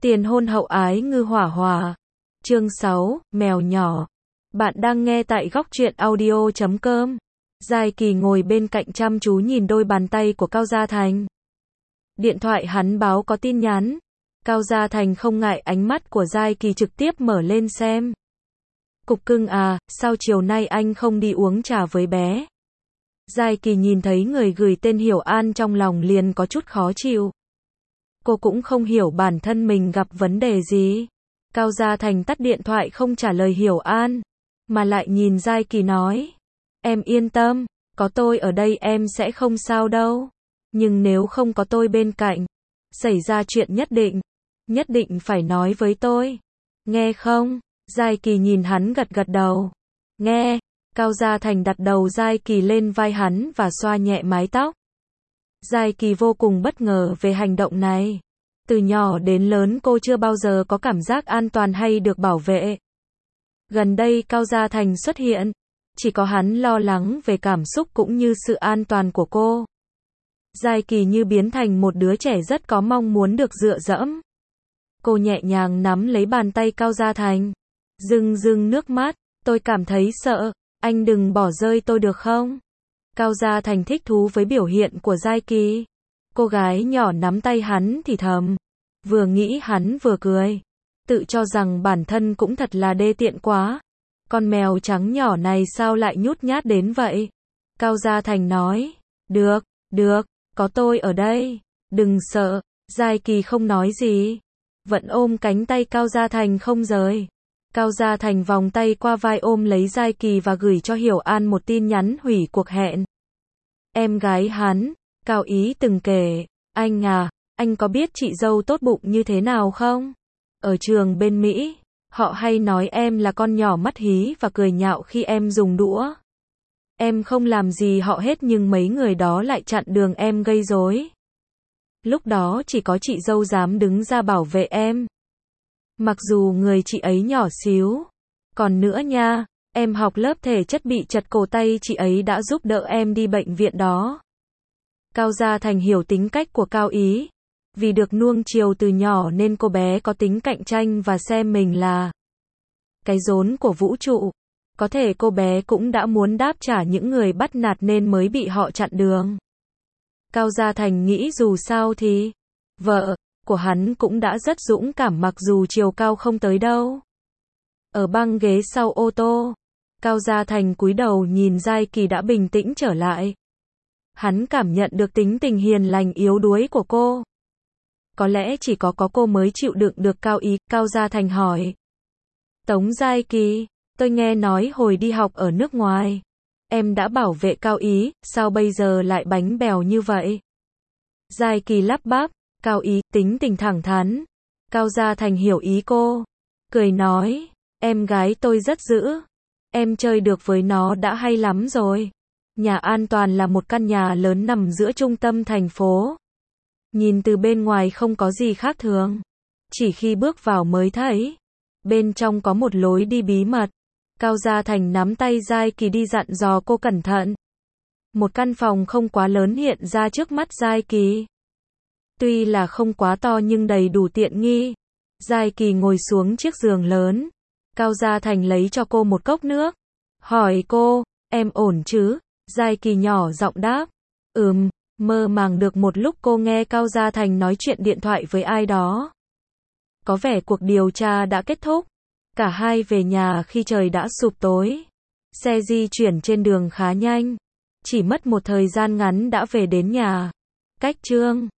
Tiền hôn hậu ái ngư hỏa hòa. Chương 6, mèo nhỏ. Bạn đang nghe tại góc truyện audio.com. Giai Kỳ ngồi bên cạnh chăm chú nhìn đôi bàn tay của Cao Gia Thành. Điện thoại hắn báo có tin nhắn. Cao Gia Thành không ngại ánh mắt của Giai Kỳ trực tiếp mở lên xem. Cục cưng à, sao chiều nay anh không đi uống trà với bé? Giai Kỳ nhìn thấy người gửi tên Hiểu An trong lòng liền có chút khó chịu. Cô cũng không hiểu bản thân mình gặp vấn đề gì. Cao Gia Thành tắt điện thoại không trả lời Hiểu An, mà lại nhìn Giai Kỳ nói. Em yên tâm, có tôi ở đây em sẽ không sao đâu. Nhưng nếu không có tôi bên cạnh, xảy ra chuyện nhất định phải nói với tôi. Nghe không? Giai Kỳ nhìn hắn gật gật đầu. Nghe. Cao Gia Thành đặt đầu Giai Kỳ lên vai hắn và xoa nhẹ mái tóc. Giai Kỳ vô cùng bất ngờ về hành động này. Từ nhỏ đến lớn cô chưa bao giờ có cảm giác an toàn hay được bảo vệ. Gần đây Cao Gia Thành xuất hiện, chỉ có hắn lo lắng về cảm xúc cũng như sự an toàn của cô. Giai Kỳ như biến thành một đứa trẻ rất có mong muốn được dựa dẫm. Cô nhẹ nhàng nắm lấy bàn tay Cao Gia Thành. Rưng rưng nước mắt, tôi cảm thấy sợ, anh đừng bỏ rơi tôi được không? Cao Gia Thành thích thú với biểu hiện của Giai Kỳ. Cô gái nhỏ nắm tay hắn thì thầm. Vừa nghĩ hắn vừa cười. Tự cho rằng bản thân cũng thật là đê tiện quá. Con mèo trắng nhỏ này sao lại nhút nhát đến vậy? Cao Gia Thành nói. Được, có tôi ở đây. Đừng sợ. Giai Kỳ không nói gì. Vẫn ôm cánh tay Cao Gia Thành không rời. Cao Gia Thành vòng tay qua vai ôm lấy Giai Kỳ và gửi cho Hiểu An một tin nhắn hủy cuộc hẹn. Em gái hắn, Cao Ý từng kể, anh à, anh có biết chị dâu tốt bụng như thế nào không? Ở trường bên Mỹ, họ hay nói em là con nhỏ mắt hí và cười nhạo khi em dùng đũa. Em không làm gì họ hết nhưng mấy người đó lại chặn đường em gây rối. Lúc đó chỉ có chị dâu dám đứng ra bảo vệ em. Mặc dù người chị ấy nhỏ xíu. Còn nữa nha, em học lớp thể chất bị chật cổ tay chị ấy đã giúp đỡ em đi bệnh viện đó. Cao Gia Thành hiểu tính cách của Cao Ý. Vì được nuông chiều từ nhỏ nên cô bé có tính cạnh tranh và xem mình là cái rốn của vũ trụ. Có thể cô bé cũng đã muốn đáp trả những người bắt nạt nên mới bị họ chặn đường. Cao Gia Thành nghĩ dù sao thì vợ của hắn cũng đã rất dũng cảm mặc dù chiều cao không tới đâu. Ở băng ghế sau ô tô, Cao Gia Thành cúi đầu nhìn Giai Kỳ đã bình tĩnh trở lại. Hắn cảm nhận được tính tình hiền lành yếu đuối của cô. Có lẽ chỉ có cô mới chịu đựng được Cao Ý. Cao Gia Thành hỏi. Tống Giai Kỳ, tôi nghe nói hồi đi học ở nước ngoài, em đã bảo vệ Cao Ý, sao bây giờ lại bánh bèo như vậy? Giai Kỳ lắp bắp. Cao Ý, tính tình thẳng thắn. Cao Gia Thành hiểu ý cô. Cười nói, em gái tôi rất dữ. Em chơi được với nó đã hay lắm rồi. Nhà An Toàn là một căn nhà lớn nằm giữa trung tâm thành phố. Nhìn từ bên ngoài không có gì khác thường. Chỉ khi bước vào mới thấy. Bên trong có một lối đi bí mật. Cao Gia Thành nắm tay Giai Kỳ đi dặn dò cô cẩn thận. Một căn phòng không quá lớn hiện ra trước mắt Giai Kỳ. Tuy là không quá to nhưng đầy đủ tiện nghi. Giai Kỳ ngồi xuống chiếc giường lớn. Cao Gia Thành lấy cho cô một cốc nước. Hỏi cô, em ổn chứ? Giai Kỳ nhỏ giọng đáp. Mơ màng được một lúc cô nghe Cao Gia Thành nói chuyện điện thoại với ai đó. Có vẻ cuộc điều tra đã kết thúc. Cả hai về nhà khi trời đã sụp tối. Xe di chuyển trên đường khá nhanh. Chỉ mất một thời gian ngắn đã về đến nhà. Cách chương